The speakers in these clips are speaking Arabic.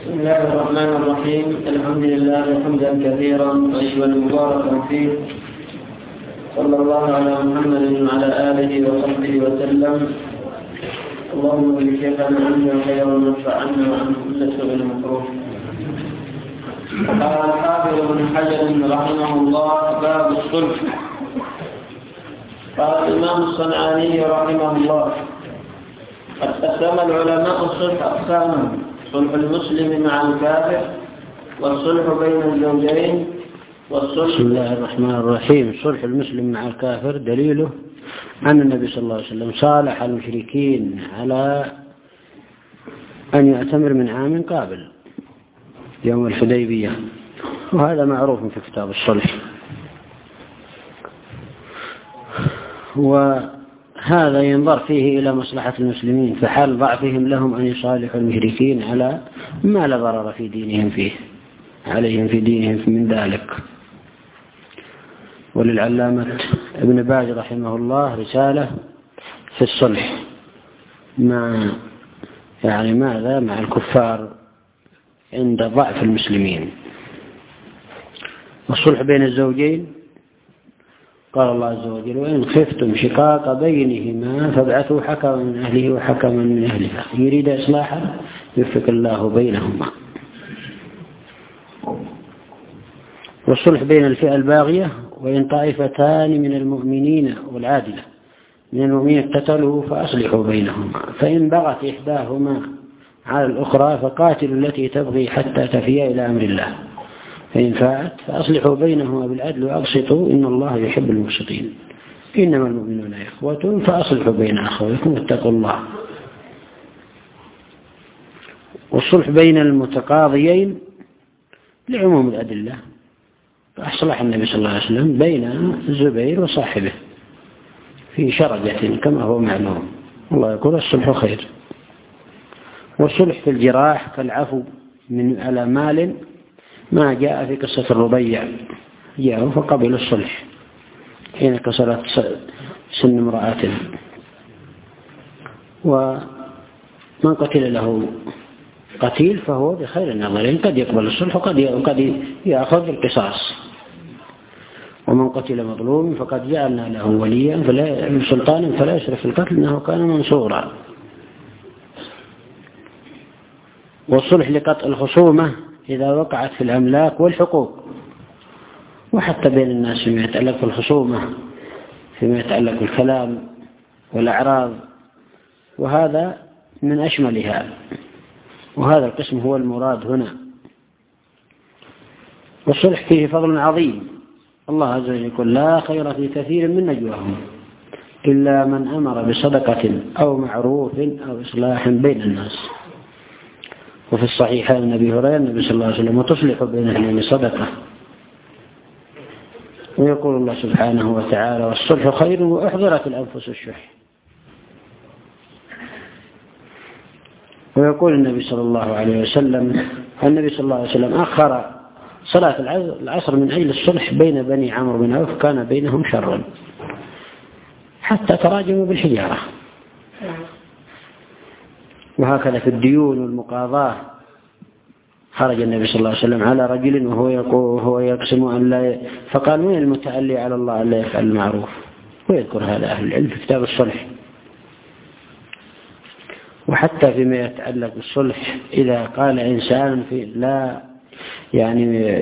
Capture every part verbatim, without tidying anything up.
بسم الله الرحمن الرحيم. الحمد لله حمدا كثيرا طيبا مباركا فيه، صلى الله على محمد وعلى آله وصحبه وسلم. اللهم بشيخنا عنه خيرا وانفعنا وعن كل سوء مكروه. قال الحافظ ابن حجر رحمه الله: باب الصلح. قال الإمام الصنعاني رحمه الله: قد قسم العلماء الصلح أقساما: صلح المسلم مع الكافر، والصلح بين الزوجين، والصلح. بسم الله الرحمن الرحيم. صلح المسلم مع الكافر دليله أن النبي صلى الله عليه وسلم صالح المشركين على أن يأتمر من عام قابل يوم الحديبية، وهذا معروف في كتاب الصلح. وهذا ينظر فيه إلى مصلحة المسلمين في حال ضعفهم لهم أن يصالحوا المشركين على ما لا ضرر في دينهم فيه عليهم في دينهم من ذلك. وللعلامة ابن باز رحمه الله رسالة في الصلح مع يعني ماذا مع الكفار عند ضعف المسلمين. والصلح بين الزوجين قال الله عز وجل: وإن خفتم شقاق بينهما فابعثوا حكما من أهله وحكما من أهلها يريد إصلاحا يوفق الله بينهما. والصلح بين الفئة الباغية: وإن طائفتان من المؤمنين والعادلة من المؤمنين اقتتلوا فأصلحوا بينهما، فإن بغت إحداهما على الأخرى فقاتلوا التي تبغي حتى تفيء إلى أمر الله، فإن فاءت فأصلحوا بينهما بالعدل وأقسطوا إن الله يحب المقسطين. إنما المؤمنون إخوة فأصلحوا بين أخويكم واتقوا الله. والصلح بين المتقاضيين لعموم الأدلة، فأصلح النبي صلى الله عليه وسلم بين الزبير وصاحبه في شرجة كما هو معلوم. الله يقول: الصلح خير. والصلح في الجراح كالعفو من على مال ما جاء في قصة الربيع، جاءوا فقبلوا الصلح حين كسرت سن امرأة. ومن قتل له قتيل فهو بخير النظرين، قد يقبل الصلح وقد يأخذ القصاص. ومن قتل مظلوم فقد جعلنا له وليا فلا سلطانا فلا يشرك في القتل إنه كان منصورا. والصلح لقطع الخصومة إذا وقعت في الأملاك والحقوق، وحتى بين الناس فيما يتعلق بالخصومة، فيما يتعلق بالكلام والأعراض، وهذا من أشملها، وهذا القسم هو المراد هنا. والصلح فيه فضل عظيم. الله عز وجل يقول: لا خير في كثير من نجواهم إلا من أمر بصدقة أو معروف أو إصلاح بين الناس. وفي الصحيحين عن أبي هريرة النبي صلى الله عليه وسلم: وتصلح بين اثنين صدقة. ويقول الله سبحانه وتعالى: والصلح خير وأحضرت الأنفس الشح. ويقول النبي صلى الله عليه وسلم: النبي صلى الله عليه وسلم أخر صلاة العصر من أجل الصلح بين بني عمرو بن عوف، كان بينهم شر حتى تراجموا بالحجارة. وهكذا في الديون والمقاضاة خرج النبي صلى الله عليه وسلم على رجل وهو يقول وهو يقسم أن لا، فقال: من المتعلي على الله أن لا يفعل المعروف؟ ويذكر هذا أهل العلم في كتاب الصلح. وحتى فيما يتعلق بالصلح إذا قال إنسان في لا يعني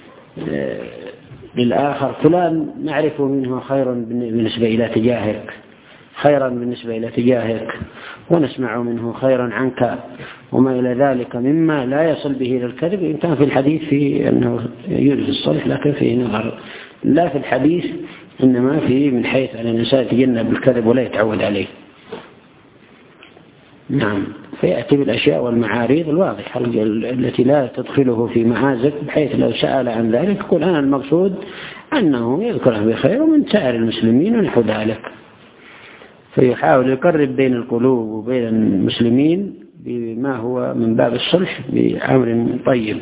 للآخر: فلان نعرف منه خيرا بالنسبة إلى تجاهك خيرا بالنسبة إلى تجاهك ونسمع منه خيرا عنك، وما إلى ذلك مما لا يصل به إلى الكذب. إن كان في الحديث في أنه يجوز الصلح، لكن فيه نظر لا في الحديث، إنما فيه من حيث أن الإنسان يتجنب الكذب ولا يتعود عليه. نعم. فيأتي بالأشياء والمعاريض الواضحة التي لا تدخله في معازف، بحيث لو سأل عن ذلك يقول: أنا المقصود أنه يذكره بخير من سائر المسلمين ونحو ذلك. فيحاول يقرب بين القلوب وبين المسلمين بما هو من باب الصلح بأمر طيب.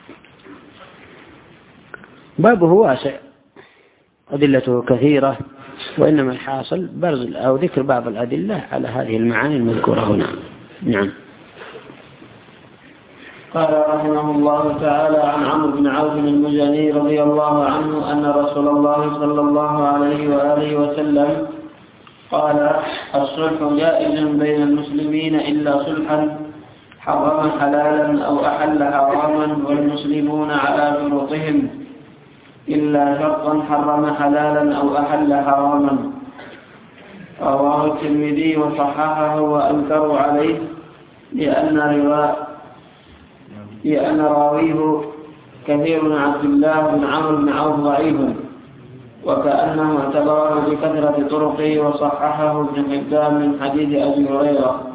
بابه واسع، أدلته كثيرة، وإنما الحاصل برز أو ذكر بعض الأدلة على هذه المعاني المذكورة هنا. نعم. قال رحمه الله تعالى عن عمرو بن عوف المزني رضي الله عنه أن رسول الله صلى الله عليه وآله وسلم قال الصلح جائز بين المسلمين إلا صلحا حرم حلالا أو أحل حراما والمسلمون على شروطهم إلا شرطا حرم حلالا أو أحل حراما. رواه الترمذي وصححه وأنكروا عليه لأن رواية لأن راويه كثير بن عبد الله بن عمرو بن عوف ضعيف وكأنه اعتبره بكثرة طرقه وصححه ابن حبان من حديث أبي هريرة.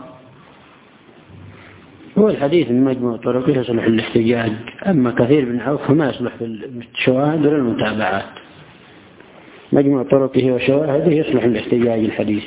هو الحديث من مجموع طرقه يصلح الاحتجاج، أما كثير بن عوف فما يصلح بالشواهد ولا المتابعات. مجموع طرقه وشواهده يصلح الاحتجاج الحديث.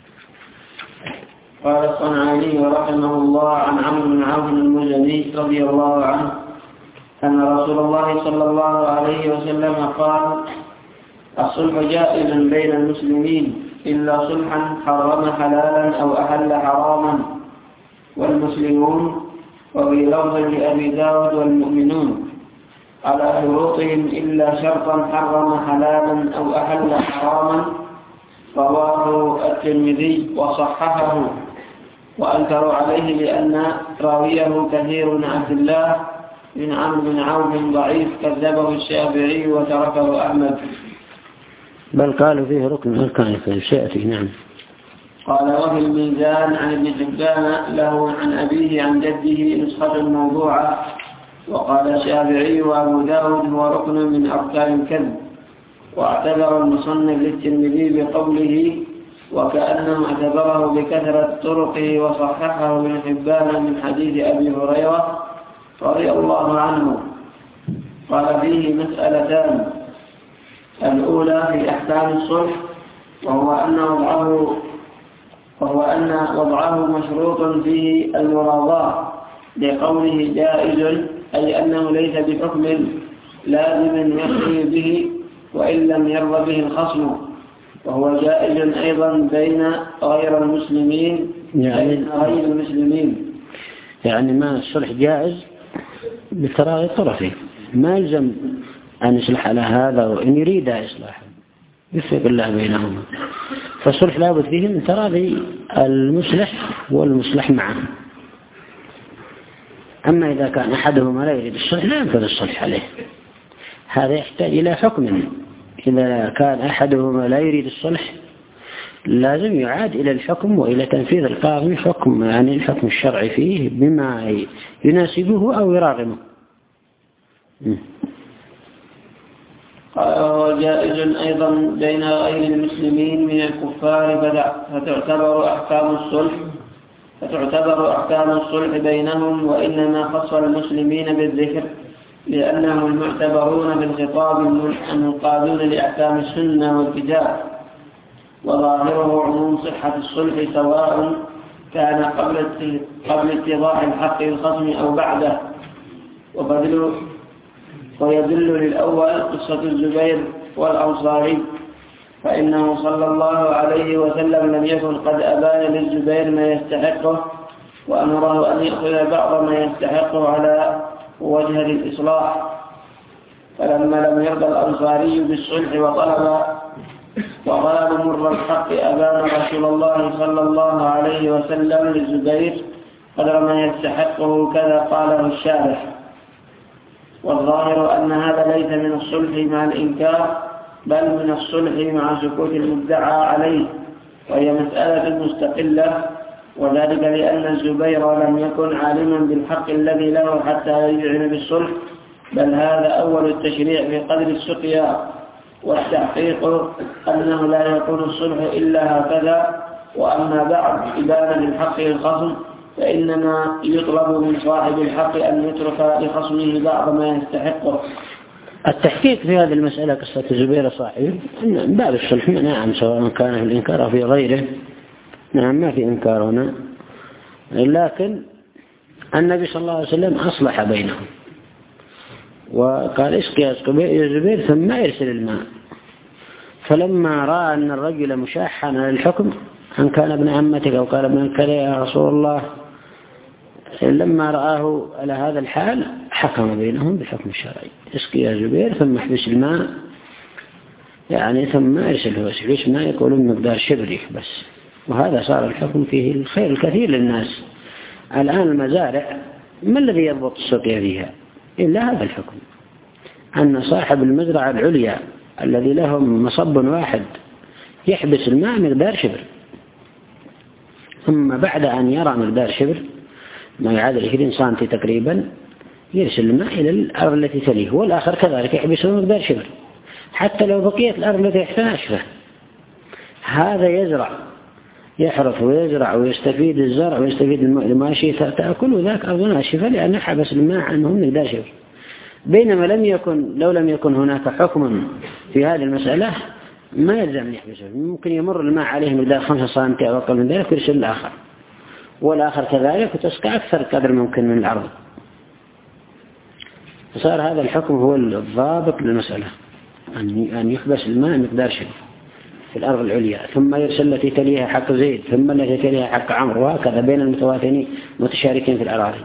قال الصنعاني رحمه الله عن عمرو بن عوف المزني رضي الله عنه أن رسول الله صلى الله عليه وسلم قال الصلح جائز بين المسلمين إلا صلحا حرم حلالا أو أحل حراما والمسلمون وفي لفظ لأبي داود والمؤمنون على شروطهم إلا شرطا حرم حلالا أو أحل حراما. رواه الترمذي وصححه وأنكروا عليه لأن راويه كثير بن عبد الله بن عمرو بن عوف ضعيف كذبه الشافعي وتركه أحمد، بل قالوا فيه ركن أركان فسيأتي. نعم. قال وفي الميزان عن ابن حبان له عن أبيه عن جده نسخة موضوعة. وقال الشافعي وأبو داود هو ركن من أركان الكذب. واعتبر المصنف للترمذي بقوله وكأنه اعتبره بكثرة طرقه وصححه ابن حبان من حديث أبي هريرة رضي الله عنه. قال فيه مسألتان: الأولى في أحكام الصلح وهو أن وضعه وهو أن وضعه مشروط فيه المراضاة لقوله جائز، أي أنه ليس بحكم لازم يقضي به وإن لم يرضى به الخصم، وهو جائز أيضا بين غير المسلمين يعني بين غير المسلمين يعني ما الصلح جائز بتراضي طرفين، ما يلزم أن يصلح على هذا وإن يريد إصلاحه يفرق الله بينهما. فالصلح لابد فيه من تراضي المصلح والمصلح معه. أما إذا كان أحدهما لا يريد الصلح لا ينفذ الصلح عليه، هذا يحتاج إلى حكم. إذا كان أحدهما لا يريد الصلح لازم يعاد إلى الحكم وإلى تنفيذ القاضي حكم، يعني الحكم الشرعي فيه بما يناسبه أو يراغمه. قال وهو جائز أيضا بين غير المسلمين من الكفار فتعتبر أحكام الصلح فتعتبر أحكام الصلح بينهم، وإنما خص المسلمين بالذكر لأنهم المعتبرون بالخطاب المنقادون لأحكام السنة والكتاب، وظاهره عموم صحة الصلح سواء كان قبل قبل اتضاح الحق الخصم أو بعده. ويدل للأول قصة الزبير والأنصاري، فإنه صلى الله عليه وسلم لم يكن قد أبان للزبير ما يستحقه وأمره أن يأخذ بعض ما يستحقه على وجه الإصلاح، فلما لم يرضى الأنصاري بالصلح وطلب وطلب مر الحق أبان رسول الله صلى الله عليه وسلم للزبير قدر ما يستحقه كذا قاله الشارح. والظاهر أن هذا ليس من الصلح مع الإنكار بل من الصلح مع سكوت المدعى عليه، وهي مسألة مستقلة، وذلك لأن الزبير لم يكن عالما بالحق الذي له حتى يذعن بالصلح، بل هذا أول التشريع في قدر السقيا، والتحقيق أنه لا يكون الصلح إلا هكذا. وأما بعد إبانة للحق للخصم فإنما يطلب من صاحب الحق أن يترك لخصمه بعض ما يستحقه. التحقيق في هذه المسألة قصة زبير صاحب باب الصلح، نعم، سواء كان في الإنكار أو في غيره، نعم ما في إنكار هنا، لكن النبي صلى الله عليه وسلم أصلح بينهم وقال اسقي يا زبير ثم يرسل الماء، فلما رأى أن الرجل مشاحا على الحكم أن كان ابن عمتك أو قال ابن كذا يا رسول الله لما رآه على هذا الحال حكم بينهم بالحكم الشرعي، اسقي يا زبير ثم احبس الماء، يعني ثم ارسله يحبس الماء يقولون مقدار شبري بس. وهذا صار الحكم فيه الخير الكثير للناس. الآن المزارع ما الذي يضبط السقيا فيها إلا هذا الحكم، أن صاحب المزرعة العليا الذي لهم مصب واحد يحبس الماء مقدار شبر، ثم بعد أن يرى مقدار شبر ما يعادل عشرين سنتي تقريبا يرسل الماء إلى الأرض التي تليه، والآخر كذلك يحبسه مقدار شبر حتى لو بقيت الأرض التي يحتاج أشفه. هذا يزرع يحرث ويزرع ويستفيد الزرع ويستفيد الماشي تأكل، وذاك أرض ناشفة لأنه حبس الماء عنهم مقدار شبر. بينما لم يكن لو لم يكن هناك حكم في هذه المسألة ما يلزم أن يحبسه، ممكن يمر الماء عليه مقدار خمسة سنتي أو أقل من ذلك ويرسل الآخر، والآخر كذلك، وتسقى أكثر قدر ممكن من الأرض. فصار هذا الحكم هو الضابط للمسألة، أن يحبس الماء مقدار شبر في الأرض العليا، ثم يرسل التي تليها حق زيد، ثم التي تليها حق عمرو، وهكذا بين المتواترين متشاركين في الأراضي.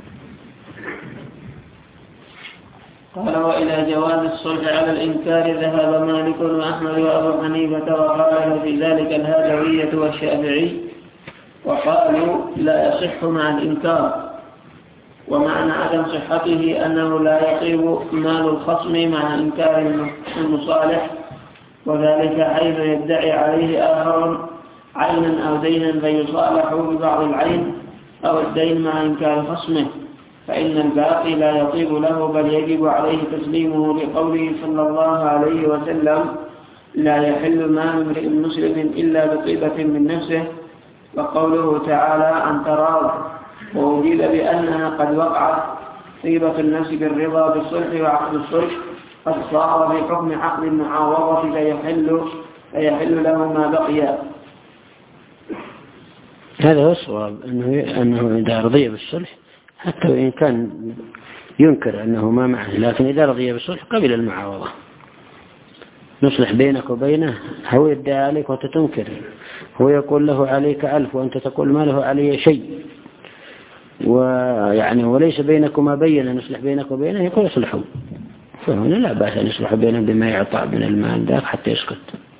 قال وإلى جواز الصلح على الإنكار ذهب مالك وأحمد وأبو حنيفة، وقال في ذلك الهادوية والشافعي، وقالوا لا يصح مع الإنكار. ومعنى عدم صحته أنه لا يطيب مال الخصم مع إنكار المصالح، وذلك حيث يدعي عليه آخر عينا أو دينا فيصالح ببعض العين أو الدين مع إنكار خصمه، فإن الباقي لا يطيب له بل يجب عليه تسليمه، لقوله صلى الله عليه وسلم لا يحل مال امرئ مسلم إلا بطيبة من نفسه، وقوله تعالى عن تراض، وأجيب بأنها قد وقعت طيبة النفس بالرضا بالصلح وعقد الصلح قد صار في حكم عقد المعاوضة فيحل, فيحل له ما بقي. هذا هو الصواب، أنه, أنه إذا رضي بالصلح حتى وإن كان ينكر أنه ما معه، لكن إذا رضي بالصلح قبل المعاوضة، نصلح بينك وبينه، هو يدعي عليك وأنت تنكر، هو يقول له عليك ألف وأنت تقول ما له علي شيء، ويعني وليس بينكما بينة، نصلح بينك وبينه، يقول اصلحوا، فهنا لا بأس أن يصلح بينهم بما يعطى من المال ذاك حتى يسكت.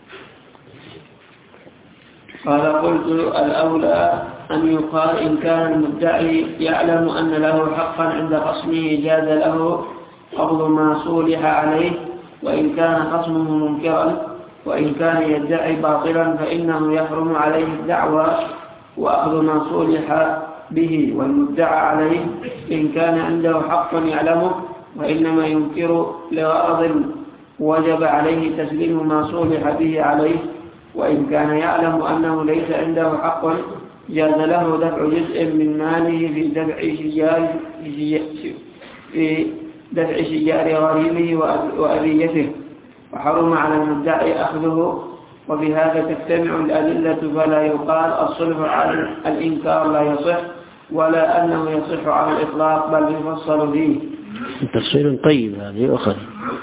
قال قلت الأولى أن يقال إن كان المدعي يعلم أن له حقا عند خصمه جاز له قبض ما صولح عليه، وإن كان خصمه منكرا، وإن كان يدعي باطلا فإنه يحرم عليه الدعوى وأخذ ما صولح به، والمدعى عليه إن كان عنده حق يعلمه وإنما ينكر لغرض وجب عليه تسليم ما صولح به عليه، وإن كان يعلم أنه ليس عنده حق جاز له دفع جزء من ماله في دفع شجار في دفع شجار غريمه وأذيته، وحرم على المدعي أخذه. وبهذا تجتمع الأدلة، فلا يقال الصلح على الإنكار لا يصح، ولا أنه يصح على الإطلاق، بل يفصل فيه. تفصيل طيب هذه أخذ.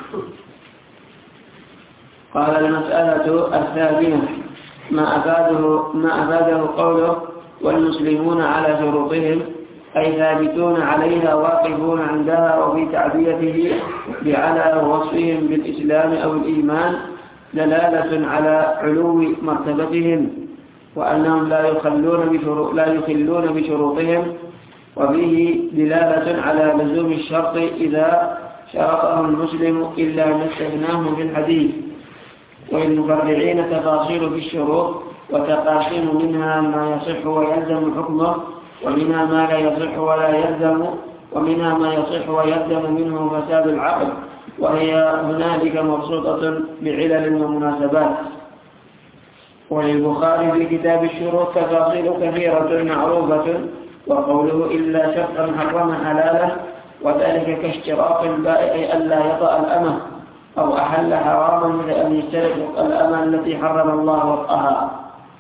قال المسألة الثانية ما أفاده, ما أفاده قوله والمسلمون على شروطهم، أي ثابتون عليها واقفون عندها، وفي تعبيته بعلى وصفهم بالإسلام أو الإيمان دلالة على علو مرتبتهم، وأنهم لا يخلون بشروط لا يخلون بشروطهم، وفيه دلالة على لزوم الشرط إذا شرطه المسلم إلا ما استثناه في الحديث. وللمفرعين تفاصيل في الشروط وتقاسيم، منها ما يصح ويلزم حكمه، ومنها ما لا يصح ولا يلزم، ومنها ما يصح ويلزم منه فساد العقد، وهي هنالك مبسوطة بعلل ومناسبات. وللبخاري في كتاب الشروط تفاصيل كثيرة معروفة، وقوله إلا شرطا حرم حلالا، وذلك كاشتراط البائع ألا يطأ الأمة، أو أحل حراما مثل أن يشترط الأمة التي حرم الله وطئها.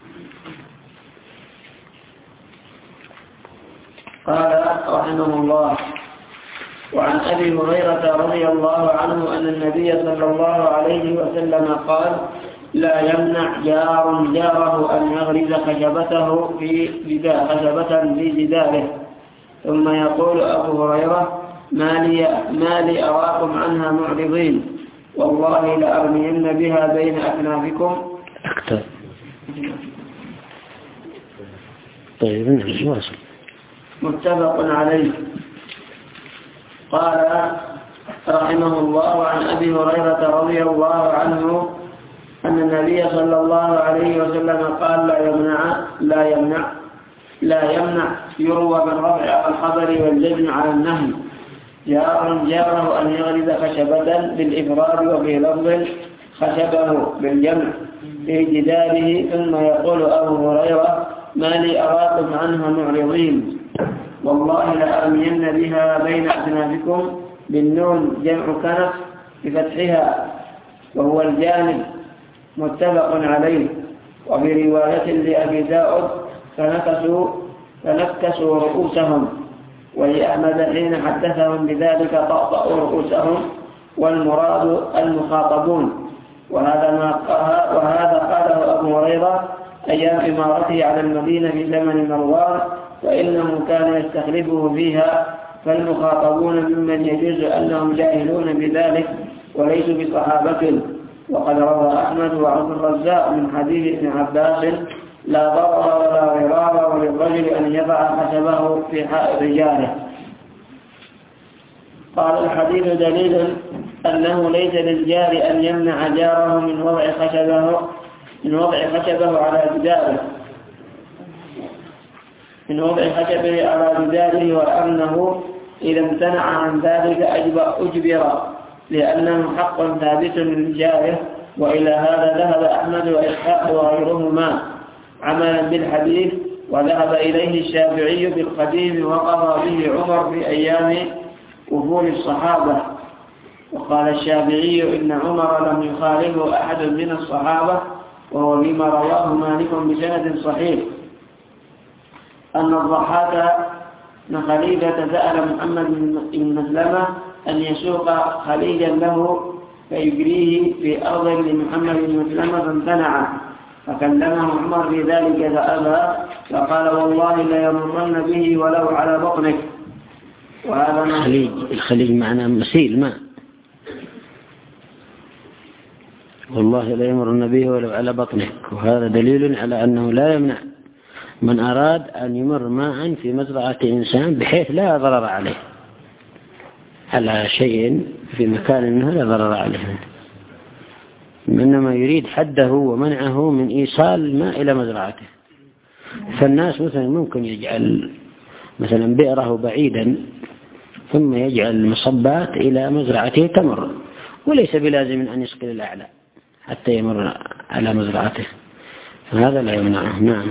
قال رحمه الله: وعن أبي هريرة رضي الله عنه أن النبي صلى الله عليه وسلم قال: لا يمنع جار جاره أن يغرز خشبته في جدار خشبة في جداره ثم يقول أبو هريرة ما لي, ما لي أراكم عنها معرضين والله لأرمين بها بين أكنافكم. أكثر. طيب نعم واصل. متفق عليه. قال رحمه الله عن أبي هريرة رضي الله عنه أن النبي صلى الله عليه وسلم قال لا يمنع لا يمنع لا يمنع يروى بالرفع الخبر والجزم على النهي جار جاره أن يغرز خشبة بالإفراد وفي لفظ خشبه بالجمع في جداره. ثم يقول أبو هريرة ما لي أراكم عنها معرضين والله لأرمين بها بين أكنافكم بالنون جمع كنف بفتحها وهو الجانب. متفق عليه. وفي رواية لأبي داود فنكسوا فنكسوا رؤوسهم ولأحمد حين حدثهم بذلك طأطأوا رؤوسهم والمراد المخاطبون. وهذا ما وهذا قاله أبو هريرة أيام إمارته على المدينة في زمن مروان وإنه كان يستخلفه فيها فالمخاطبون ممن يجوز أنهم جاهلون بذلك وليسوا بصحابة. وقد روى أحمد وعبد الرزاق من حديث ابن عباس لا ضرر ولا غرار وللرجل أن يضع خشبه في حائط جاره. قال الحديث دليل أنه ليس للجار أن يمنع جاره من وضع خشبه من وضع خشبه على جداره من وضع خشبه على جداره وأنه إذا امتنع عن ذلك أجبر لأنه حق ثابت للجاره. وإلى هذا ذهب أحمد وإسحاق وغيرهما عملا بالحديث وذهب إليه الشافعي بالقديم وقضى به عمر في أيام وفور الصحابة. وقال الشافعي إن عمر لم يخالفه أحد من الصحابة وهو فيما رواه مالك بسند صحيح أن الضحاك بن خليفة سأل محمد بن مسلمة أن يسوق خليجا له فيجريه في أرض لمحمد بن مسلمة فامتنع فكلمه عمر في ذلك فأبى فقال والله لا يمرن به ولو على بطنك. وهذا الخليج الخليج معناه مسيل ماء والله لا يمرن به ولو على بطنك. وهذا دليل على أنه لا يمنع من أراد أن يمر ماء في مزرعة إنسان بحيث لا ضرر عليه على شيء في مكان منه لا ضرر عليه إنما يريد حده ومنعه من إيصال الماء إلى مزرعته. فالناس مثلا ممكن يجعل مثلا بئره بعيدا ثم يجعل مصبات إلى مزرعته تمر وليس بلازم أن يسقي الأعلى حتى يمر على مزرعته فهذا لا يمنعه. نعم.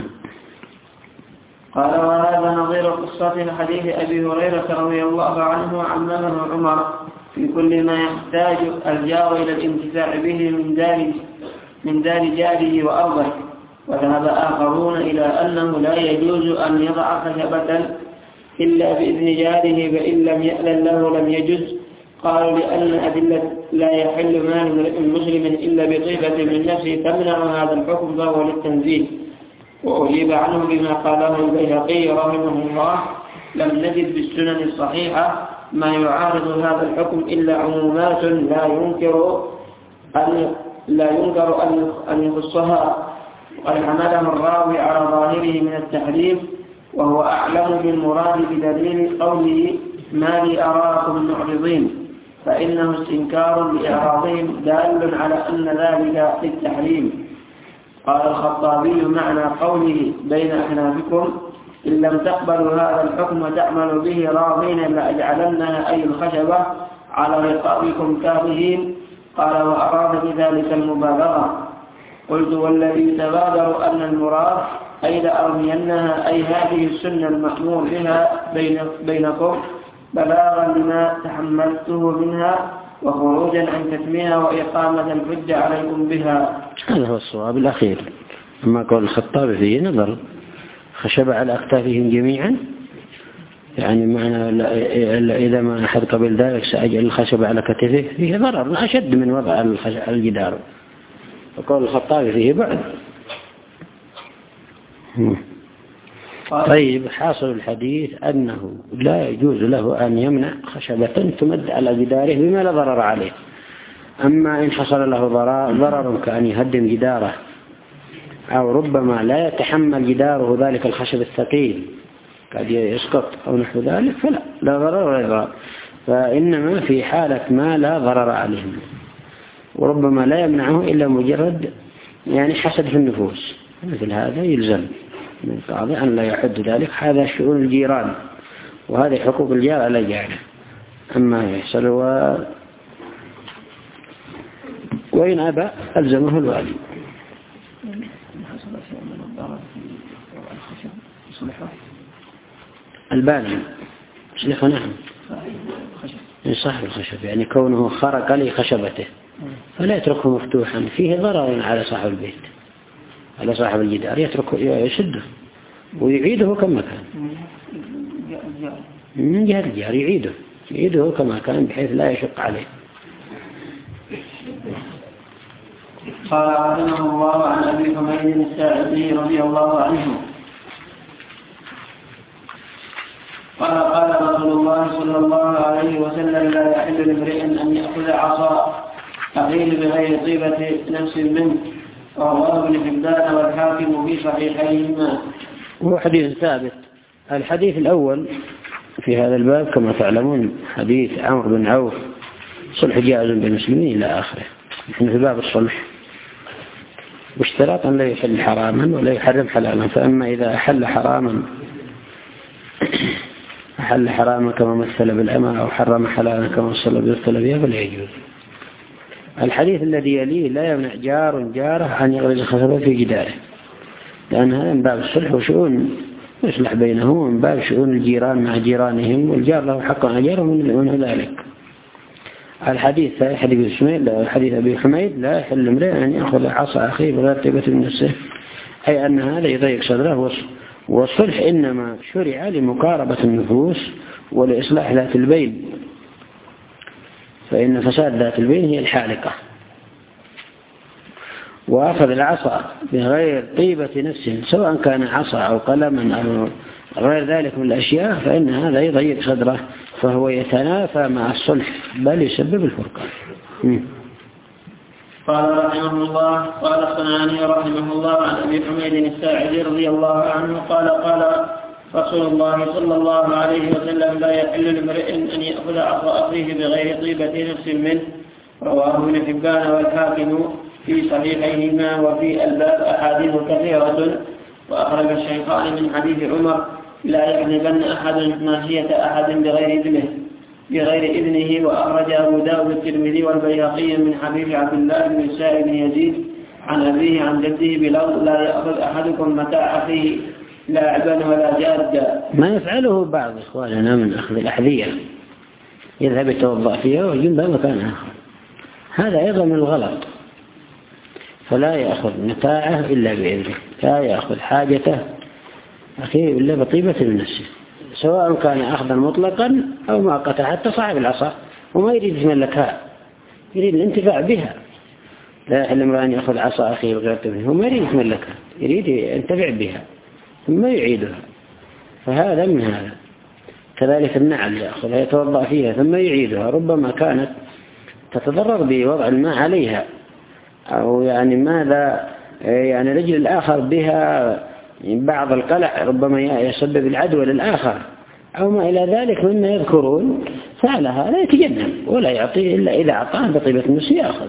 قال وهذا نظير قصة حديث أبي هريرة رضي الله عنه عممه عمر في كل ما يحتاج الجار إلى الانتفاع به من دار من دار جاره وأرضه. وذهب آخرون إلى أنه لا يجوز أن يضع خشبة إلا بإذن جاره فإن لم يأذن له لم يجوز. قالوا لأن أدلة لا يحل مال المسلم إلا بطيبة من نفسه تمنع هذا الحكم فهو للتنزيه. وأجيب عنه بما قاله البيهقي رحمه الله لم نجد بالسنن الصحيحة ما يعارض هذا الحكم إلا عمومات لا ينكر أن لا ينكر أن يخصها وقد حمله الراوي على ظاهره من التحريم وهو أعلم بالمراد بدليل قوله ما لي أراكم معرضين فإنه استنكار لإعراضهم دال على أن ذلك للتحريم. قال الخطابي معنى قوله بين أكنافكم إن لم تقبلوا هذا الحكم وتعملوا به راضين لأجعلنها أي الخشبة على رقابكم كارهين. قال وأراد بذلك المبالغة. قلت والذي يتبادر أن المراد أي لأرمينها أي هذه السنة المأمور بها بين بينكم بلاغا لما تحملته منها وخروجا عن كتمها وإقامة الحجة عليكم بها. هذا هو الصواب الأخير. أما قول الخطاب فيه نظر خشب على أكتافهم جميعا يعني معنى إذا ما أحد قبل ذلك سأجعل الخشب على كتفه فيه ضرر أشد من وضع الجدار. وقول الخطاب فيه بعد. طيب، حاصل الحديث أنه لا يجوز له أن يمنع خشبة تمد على جداره بما لا ضرر عليه. أما إن حصل له ضرر كأن يهدم جداره أو ربما لا يتحمل جداره ذلك الخشب الثقيل قد يسقط أو نحو ذلك فلا لا ضرر ولا ضرر، فإنما في حالة ما لا ضرر عليهم، وربما لا يمنعه إلا مجرد يعني حسد في النفوس، مثل هذا يلزم من القاضي أن لا يحد ذلك. هذا شؤون الجيران وهذه حقوق الجار على جاره. أما يحصل و... وإن أبى ألزمه الوالي. الباني يصلحه، نعم، صاحب الخشب، يعني كونه خرق لي خشبته فلا يتركه مفتوحا، فيه ضرر على صاحب البيت، على صاحب الجدار، يتركه يشده ويعيده كما كان من جهة الجار، يعيده يعيده كما كان بحيث لا يشق عليه. قال رحمه الله عن أبي حميد الساعدي رضي الله عنه قال قال رسول الله صلى الله عليه وسلم: لا يحل لامرئ أن يأخذ عصا أخيه بغير طيبة نفس منه. رواه ابن حبان والحاكم في صحيحيهما. هو حديث ثابت. الحديث الأول في هذا الباب كما تعلمون حديث عمرو بن عوف: صلح جائز بين المسلمين إلى آخره. نحن في باب الصلح، واشتراط أن لا يحل حراما ولا يحرم حلالا، فأما إذا أحل حراما أحل حراما كما مثل بالأمة أو حرم حلالا كما مثل بالطلبية فلا يجوز. الحديث الذي يليه: لا يمنع جار جاره أن يغرز خشبة في جداره، لأن هذا من باب الصلح وشؤون يصلح بينهم، ومن باب شؤون الجيران مع جيرانهم، والجار له حق على جاره من ذلك. الحديث حديث حميد حديث أبي حميد: لا يحل امرئ أن يأخذ عصا أخيه بغير طيبة من نفسه، أي أن هذا يضيق صدره. والصلح إنما شرع لمقاربة النفوس ولإصلاح ذات البين، فإن فساد ذات البين هي الحالقة. وأخذ العصا بغير طيبة نفس سواء كان عصا أو قلما أو غير ذلك من الأشياء فإن هذا يضيق صدره، فهو يتنافى مع الصلح بل يسبب الفرقان. قال رحمه الله: قال الصنعاني رحمه الله عن أبي حميد الساعدي رضي الله عنه قال قال رسول الله صلى الله عليه وسلم: لا يحل لامرئ أن يأخذ عصا أخيه بغير طيبة نفس منه. رواه ابن حبان والحاكم في صحيحيهما. وفي الباب أحاديث كثيرة. وأخرج الشيخان من حديث عمر: لا يحلبن أحد ماشية أحد بغير إذنه بغير إذنه. وأخرج أبو داود الترمذي والبيهقي من حديث عبد الله بن سائب بن يزيد عن أبيه عن جده بلفظ: لا يأخذ أحدكم متاع أخيه لاعبا ولا جادا. ما يفعله بعض إخواننا من أخذ الأحذية، يذهب يتوضأ فيها ويجيبها مكان آخر، هذا أيضا من الغلط. فلا يأخذ متاعه إلا بإذنه، لا يأخذ حاجته أخيه إلا بطيبة من نفسه، سواء كان أخذا مطلقا أو مؤقتا. حتى صاحب العصا وما يريد يتملكها، يريد الانتفاع بها. لا يحل امرأ أن يأخذ عصا أخيه بغير طيبة، هو ما يريد يتملكها، يريد ينتفع بها ثم يعيدها، فهذا من هذا. كذلك النعل يأخذها يتوضأ فيها ثم يعيدها، ربما كانت تتضرر بوضع الماء عليها، أو يعني ماذا يعني رجل الآخر بها بعض القلع ربما يسبب العدوى للآخر أو ما إلى ذلك مما يذكرون، فعلها لا يتجنب ولا يعطيه إلا إذا أعطاه بطيبة النفس يأخذ.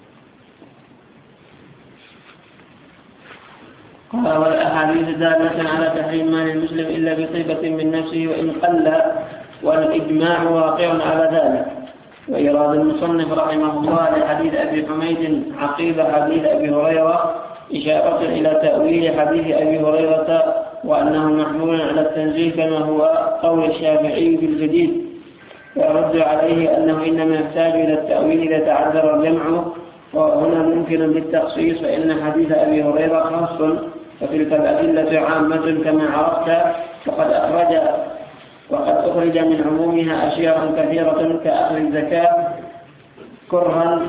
قال: والأحاديث دالة على تحريم مال المسلم إلا بطيبة من نفسه وإن قل، والإجماع واقع على ذلك. وإراد المصنف رحمه الله لحديث أبي حميد عقيب حديث أبي هريرة إشارة إلى تأويل حديث أبي هريرة وأنه محمول على التنزيل كما هو قول الشافعي في الجديد، ويرد عليه أنه إنما يحتاج إلى التأويل إذا تعذر الجمع، وهنا ممكن بالتخصيص، فإن حديث أبي هريرة خاص وتلك الأدلة عامة كما عرفت. وقد أخرج وقد أخرج من عمومها أشياء كثيرة كأخذ الزكاة كرها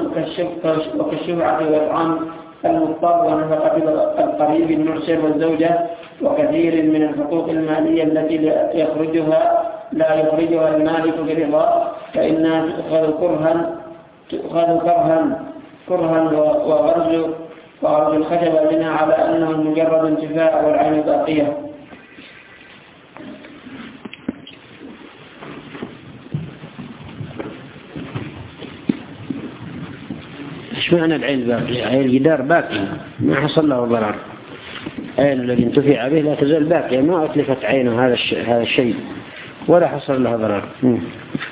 وكالشفعة وإطعام المضطر ونفقة القريب المعسر والزوجة وكثير من الحقوق المالية التي يخرجها لا يخرجها المالك برضا فإنها تؤخذ كرها تؤخذ كرها كرها وغرز وغرز الخشب بناء على أنه مجرد انتفاع والعين باقية. ايش معنى العين باقية؟ عين الجدار باقي ما حصل له ضرر، عين الذي انتفع به لا تزال باقية ما أتلفت عينه هذا الشيء ولا حصل له ضرر.